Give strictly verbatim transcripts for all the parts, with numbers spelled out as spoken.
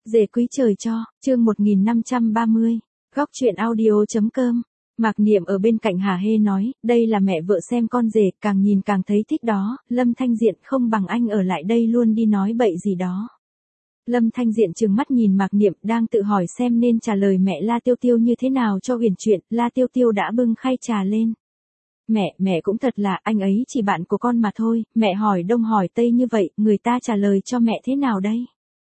Dề quý trời cho, chương một nghìn năm trăm ba mươi, góc truyện audio.com. Mạc Niệm ở bên cạnh hả hê nói, đây là mẹ vợ xem con rể, càng nhìn càng thấy thích đó, Lâm Thanh Diện không bằng anh ở lại đây luôn đi nói bậy gì đó. Lâm Thanh Diện trừng mắt nhìn Mạc Niệm đang tự hỏi xem nên trả lời mẹ La Tiêu Tiêu như thế nào cho huyền chuyện, La Tiêu Tiêu đã bưng khay trà lên. Mẹ, mẹ cũng thật là, anh ấy chỉ bạn của con mà thôi, mẹ hỏi đông hỏi tây như vậy, người ta trả lời cho mẹ thế nào đây?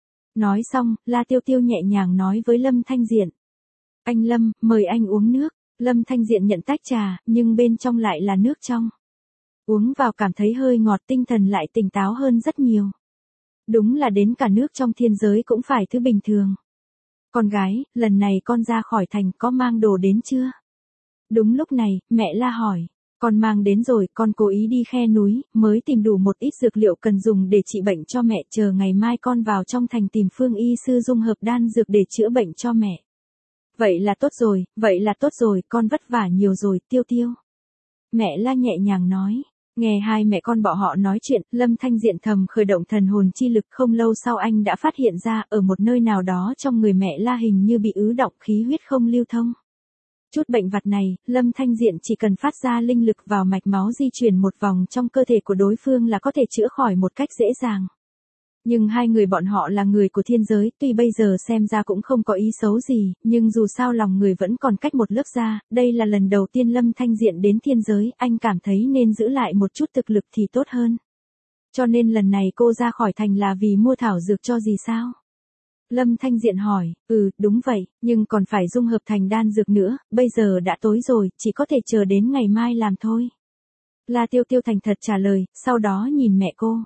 Nói xong, La Tiêu Tiêu nhẹ nhàng nói với Lâm Thanh Diện. Anh Lâm, mời anh uống nước. Lâm Thanh Diện nhận tách trà, nhưng bên trong lại là nước trong. Uống vào cảm thấy hơi ngọt, tinh thần lại tỉnh táo hơn rất nhiều. Đúng là đến cả nước trong thiên giới cũng phải thứ bình thường. Con gái, lần này con ra khỏi thành có mang đồ đến chưa? Đúng lúc này, mẹ La hỏi. Con mang đến rồi, con cố ý đi khe núi, mới tìm đủ một ít dược liệu cần dùng để trị bệnh cho mẹ, chờ ngày mai con vào trong thành tìm Phương y sư dung hợp đan dược để chữa bệnh cho mẹ. Vậy là tốt rồi, vậy là tốt rồi, con vất vả nhiều rồi, Tiêu Tiêu. Mẹ La nhẹ nhàng nói. Nghe hai mẹ con bọn họ nói chuyện, Lâm Thanh Diện thầm khởi động thần hồn chi lực, không lâu sau anh đã phát hiện ra, ở một nơi nào đó trong người mẹ La hình như bị ứ đọng, khí huyết không lưu thông. Chút bệnh vặt này, Lâm Thanh Diện chỉ cần phát ra linh lực vào mạch máu di chuyển một vòng trong cơ thể của đối phương là có thể chữa khỏi một cách dễ dàng. Nhưng hai người bọn họ là người của thiên giới, tuy bây giờ xem ra cũng không có ý xấu gì, nhưng dù sao lòng người vẫn còn cách một lớp da, đây là lần đầu tiên Lâm Thanh Diện đến thiên giới, anh cảm thấy nên giữ lại một chút thực lực thì tốt hơn. Cho nên lần này cô ra khỏi thành là vì mua thảo dược cho gì sao? Lâm Thanh Diện hỏi, ừ, đúng vậy, nhưng còn phải dung hợp thành đan dược nữa, bây giờ đã tối rồi, chỉ có thể chờ đến ngày mai làm thôi. La Tiêu Tiêu thành thật trả lời, sau đó nhìn mẹ cô.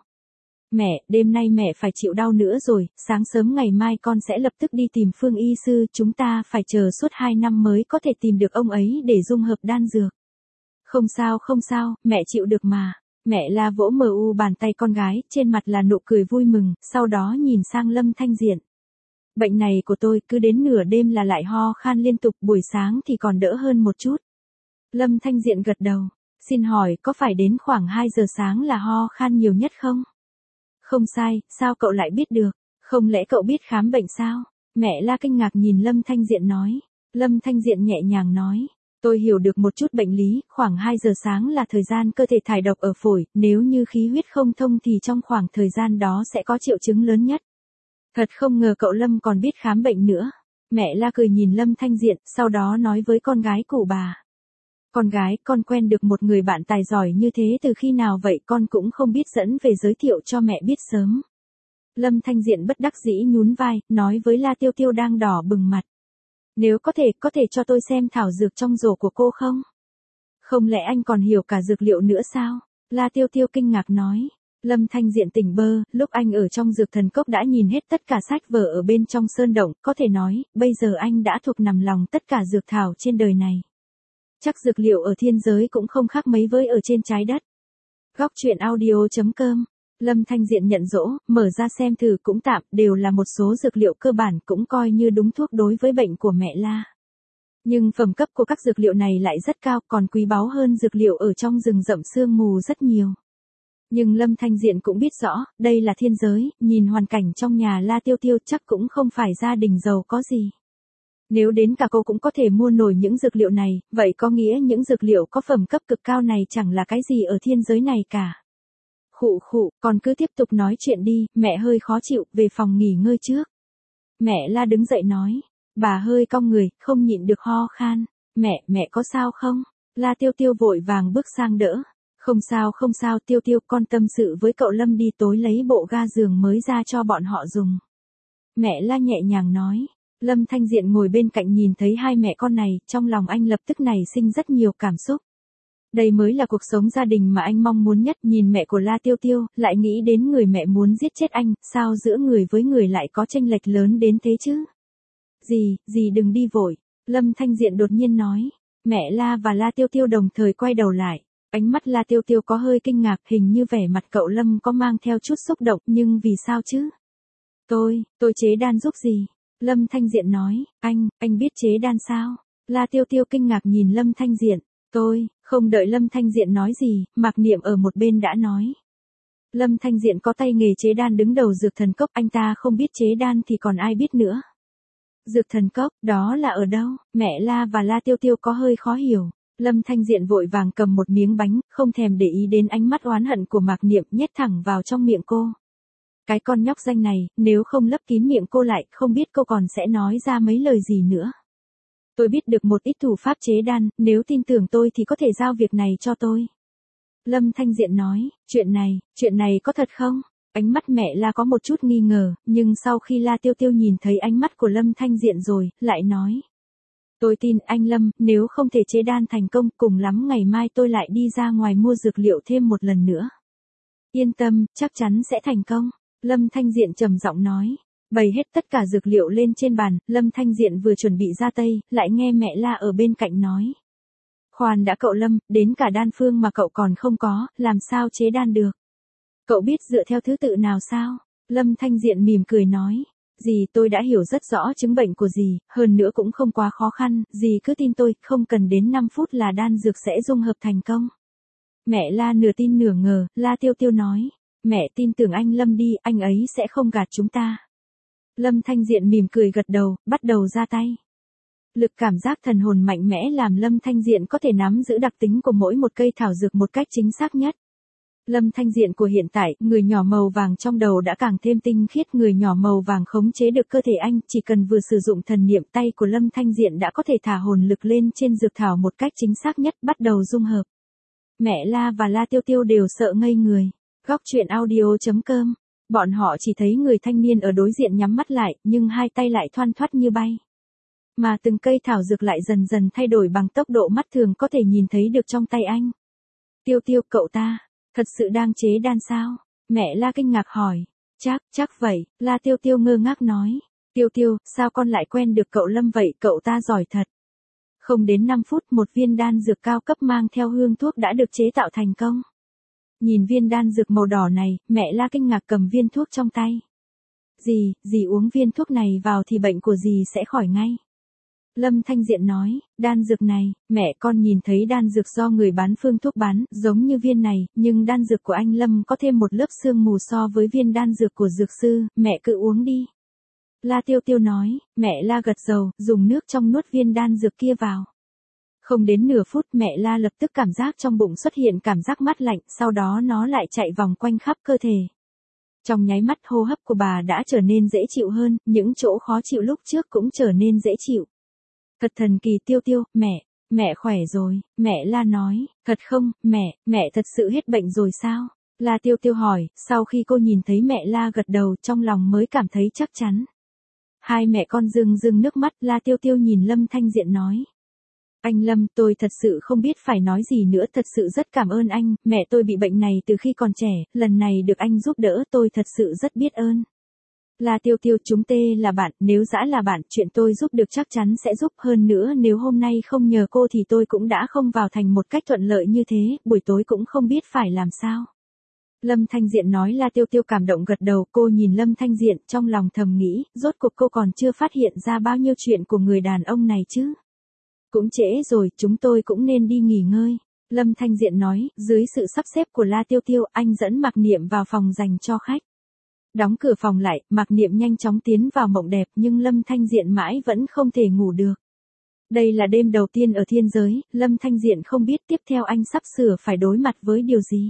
Mẹ, đêm nay mẹ phải chịu đau nữa rồi, sáng sớm ngày mai con sẽ lập tức đi tìm Phương y sư, chúng ta phải chờ suốt hai năm mới có thể tìm được ông ấy để dung hợp đan dược. Không sao không sao, mẹ chịu được mà. Mẹ La vỗ mờ u bàn tay con gái, trên mặt là nụ cười vui mừng, sau đó nhìn sang Lâm Thanh Diện. Bệnh này của tôi cứ đến nửa đêm là lại ho khan liên tục, buổi sáng thì còn đỡ hơn một chút. Lâm Thanh Diện gật đầu, xin hỏi có phải đến khoảng hai giờ sáng là ho khan nhiều nhất không? Không sai, sao cậu lại biết được? Không lẽ cậu biết khám bệnh sao? Mẹ La kinh ngạc nhìn Lâm Thanh Diện nói. Lâm Thanh Diện nhẹ nhàng nói. Tôi hiểu được một chút bệnh lý, khoảng hai giờ sáng là thời gian cơ thể thải độc ở phổi, nếu như khí huyết không thông thì trong khoảng thời gian đó sẽ có triệu chứng lớn nhất. Thật không ngờ cậu Lâm còn biết khám bệnh nữa. Mẹ La cười nhìn Lâm Thanh Diện, sau đó nói với con gái cụ bà. Con gái, con quen được một người bạn tài giỏi như thế từ khi nào vậy, con cũng không biết dẫn về giới thiệu cho mẹ biết sớm. Lâm Thanh Diện bất đắc dĩ nhún vai, nói với La Tiêu Tiêu đang đỏ bừng mặt. Nếu có thể, có thể cho tôi xem thảo dược trong rổ của cô không? Không lẽ anh còn hiểu cả dược liệu nữa sao? La Tiêu Tiêu kinh ngạc nói. Lâm Thanh Diện tỉnh bơ, lúc anh ở trong dược thần cốc đã nhìn hết tất cả sách vở ở bên trong sơn động, có thể nói, bây giờ anh đã thuộc nằm lòng tất cả dược thảo trên đời này. Chắc dược liệu ở thiên giới cũng không khác mấy với ở trên trái đất. Góc truyện audio.com. Lâm Thanh Diện nhận dỗ, mở ra xem thử cũng tạm, đều là một số dược liệu cơ bản cũng coi như đúng thuốc đối với bệnh của mẹ La. Nhưng phẩm cấp của các dược liệu này lại rất cao, còn quý báu hơn dược liệu ở trong rừng rậm sương mù rất nhiều. Nhưng Lâm Thanh Diện cũng biết rõ, đây là thiên giới, nhìn hoàn cảnh trong nhà La Tiêu Tiêu chắc cũng không phải gia đình giàu có gì. Nếu đến cả cô cũng có thể mua nổi những dược liệu này, vậy có nghĩa những dược liệu có phẩm cấp cực cao này chẳng là cái gì ở thiên giới này cả. Khụ khụ, còn cứ tiếp tục nói chuyện đi, mẹ hơi khó chịu, về phòng nghỉ ngơi trước. Mẹ La đứng dậy nói, bà hơi cong người, không nhịn được ho khan. Mẹ, mẹ có sao không? La Tiêu Tiêu vội vàng bước sang đỡ. Không sao không sao, Tiêu Tiêu, con tâm sự với cậu Lâm đi, tối lấy bộ ga giường mới ra cho bọn họ dùng. Mẹ La nhẹ nhàng nói. Lâm Thanh Diện ngồi bên cạnh nhìn thấy hai mẹ con này, trong lòng anh lập tức nảy sinh rất nhiều cảm xúc. Đây mới là cuộc sống gia đình mà anh mong muốn nhất, nhìn mẹ của La Tiêu Tiêu, lại nghĩ đến người mẹ muốn giết chết anh, sao giữa người với người lại có chênh lệch lớn đến thế chứ? Gì, gì đừng đi vội, Lâm Thanh Diện đột nhiên nói. Mẹ La và La Tiêu Tiêu đồng thời quay đầu lại, ánh mắt La Tiêu Tiêu có hơi kinh ngạc, hình như vẻ mặt cậu Lâm có mang theo chút xúc động, nhưng vì sao chứ? Tôi, tôi chế đan giúp gì? Lâm Thanh Diện nói, anh, anh biết chế đan sao? La Tiêu Tiêu kinh ngạc nhìn Lâm Thanh Diện, tôi, không đợi Lâm Thanh Diện nói gì, Mạc Niệm ở một bên đã nói. Lâm Thanh Diện có tay nghề chế đan đứng đầu dược thần cốc, anh ta không biết chế đan thì còn ai biết nữa. Dược thần cốc, đó là ở đâu? Mẹ La và La Tiêu Tiêu có hơi khó hiểu. Lâm Thanh Diện vội vàng cầm một miếng bánh, không thèm để ý đến ánh mắt oán hận của Mạc Niệm, nhét thẳng vào trong miệng cô. Cái con nhóc danh này, nếu không lấp kín miệng cô lại, không biết cô còn sẽ nói ra mấy lời gì nữa. Tôi biết được một ít thủ pháp chế đan, nếu tin tưởng tôi thì có thể giao việc này cho tôi. Lâm Thanh Diện nói, chuyện này, chuyện này có thật không? Ánh mắt mẹ La có một chút nghi ngờ, nhưng sau khi La Tiêu Tiêu nhìn thấy ánh mắt của Lâm Thanh Diện rồi, lại nói. Tôi tin anh Lâm, nếu không thể chế đan thành công, cùng lắm ngày mai tôi lại đi ra ngoài mua dược liệu thêm một lần nữa. Yên tâm, chắc chắn sẽ thành công. Lâm Thanh Diện trầm giọng nói. Bày hết tất cả dược liệu lên trên bàn, Lâm Thanh Diện vừa chuẩn bị ra tay, lại nghe mẹ La ở bên cạnh nói. Khoan đã cậu Lâm, đến cả đan phương mà cậu còn không có, làm sao chế đan được? Cậu biết dựa theo thứ tự nào sao? Lâm Thanh Diện mỉm cười nói. Dì tôi đã hiểu rất rõ chứng bệnh của dì, hơn nữa cũng không quá khó khăn, dì cứ tin tôi, không cần đến năm phút là đan dược sẽ dung hợp thành công. Mẹ La nửa tin nửa ngờ, La Tiêu Tiêu nói. Mẹ tin tưởng anh Lâm đi, anh ấy sẽ không gạt chúng ta. Lâm Thanh Diện mỉm cười gật đầu, bắt đầu ra tay. Lực cảm giác thần hồn mạnh mẽ làm Lâm Thanh Diện có thể nắm giữ đặc tính của mỗi một cây thảo dược một cách chính xác nhất. Lâm Thanh Diện của hiện tại, người nhỏ màu vàng trong đầu đã càng thêm tinh khiết, người nhỏ màu vàng khống chế được cơ thể anh, chỉ cần vừa sử dụng thần niệm tay của Lâm Thanh Diện đã có thể thả hồn lực lên trên dược thảo một cách chính xác nhất, bắt đầu dung hợp. Mẹ La và La Tiêu Tiêu đều sợ ngây người. Góc truyện audio chấm com. Bọn họ chỉ thấy người thanh niên ở đối diện nhắm mắt lại, nhưng hai tay lại thoăn thoắt như bay. Mà từng cây thảo dược lại dần dần thay đổi bằng tốc độ mắt thường có thể nhìn thấy được trong tay anh. Tiêu Tiêu, cậu ta, thật sự đang chế đan sao? Mẹ La kinh ngạc hỏi. Chắc, chắc vậy, La Tiêu Tiêu ngơ ngác nói. Tiêu Tiêu, sao con lại quen được cậu Lâm vậy, cậu ta giỏi thật. Không đến năm phút một viên đan dược cao cấp mang theo hương thuốc đã được chế tạo thành công. Nhìn viên đan dược màu đỏ này, mẹ La kinh ngạc cầm viên thuốc trong tay. Dì, dì uống viên thuốc này vào thì bệnh của dì sẽ khỏi ngay. Lâm Thanh Diện nói, đan dược này, mẹ con nhìn thấy đan dược do người bán phương thuốc bán, giống như viên này, nhưng đan dược của anh Lâm có thêm một lớp sương mù so với viên đan dược của dược sư, mẹ cứ uống đi. La Tiêu Tiêu nói, mẹ La gật đầu, dùng nước trong nuốt viên đan dược kia vào. Không đến nửa phút mẹ La lập tức cảm giác trong bụng xuất hiện cảm giác mát lạnh, sau đó nó lại chạy vòng quanh khắp cơ thể. Trong nháy mắt hô hấp của bà đã trở nên dễ chịu hơn, những chỗ khó chịu lúc trước cũng trở nên dễ chịu. Thật thần kỳ. Tiêu Tiêu, mẹ, mẹ khỏe rồi, mẹ La nói, thật không, mẹ, mẹ thật sự hết bệnh rồi sao? La Tiêu Tiêu hỏi, sau khi cô nhìn thấy mẹ La gật đầu trong lòng mới cảm thấy chắc chắn. Hai mẹ con rưng rưng nước mắt, La Tiêu Tiêu nhìn Lâm Thanh Diện nói. Anh Lâm, tôi thật sự không biết phải nói gì nữa, thật sự rất cảm ơn anh, mẹ tôi bị bệnh này từ khi còn trẻ, lần này được anh giúp đỡ tôi thật sự rất biết ơn. La Tiêu Tiêu, chúng tê là bạn, nếu dã là bạn, chuyện tôi giúp được chắc chắn sẽ giúp, hơn nữa nếu hôm nay không nhờ cô thì tôi cũng đã không vào thành một cách thuận lợi như thế, buổi tối cũng không biết phải làm sao. Lâm Thanh Diện nói. La Tiêu Tiêu cảm động gật đầu, cô nhìn Lâm Thanh Diện trong lòng thầm nghĩ, rốt cuộc cô còn chưa phát hiện ra bao nhiêu chuyện của người đàn ông này chứ. Cũng trễ rồi, chúng tôi cũng nên đi nghỉ ngơi. Lâm Thanh Diện nói, dưới sự sắp xếp của La Tiêu Tiêu, anh dẫn Mạc Niệm vào phòng dành cho khách. Đóng cửa phòng lại, Mạc Niệm nhanh chóng tiến vào mộng đẹp, nhưng Lâm Thanh Diện mãi vẫn không thể ngủ được. Đây là đêm đầu tiên ở thiên giới, Lâm Thanh Diện không biết tiếp theo anh sắp sửa phải đối mặt với điều gì.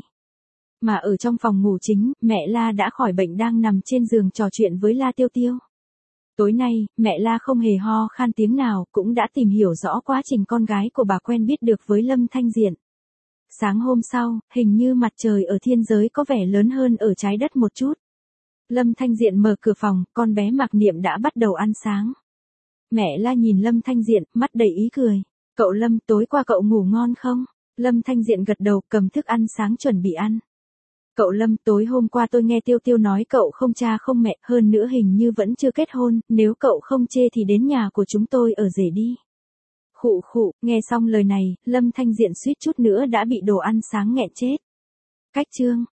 Mà ở trong phòng ngủ chính, mẹ La đã khỏi bệnh đang nằm trên giường trò chuyện với La Tiêu Tiêu. Tối nay, mẹ La không hề ho khan tiếng nào, cũng đã tìm hiểu rõ quá trình con gái của bà quen biết được với Lâm Thanh Diện. Sáng hôm sau, hình như mặt trời ở thiên giới có vẻ lớn hơn ở trái đất một chút. Lâm Thanh Diện mở cửa phòng, con bé Mạc Niệm đã bắt đầu ăn sáng. Mẹ La nhìn Lâm Thanh Diện, mắt đầy ý cười. Cậu Lâm, tối qua cậu ngủ ngon không? Lâm Thanh Diện gật đầu, cầm thức ăn sáng chuẩn bị ăn. Cậu Lâm, tối hôm qua tôi nghe Tiêu Tiêu nói cậu không cha không mẹ, hơn nữa hình như vẫn chưa kết hôn, nếu cậu không chê thì đến nhà của chúng tôi ở rể đi. Khụ khụ, nghe xong lời này, Lâm Thanh Diện suýt chút nữa đã bị đồ ăn sáng nghẹn chết. Cách chương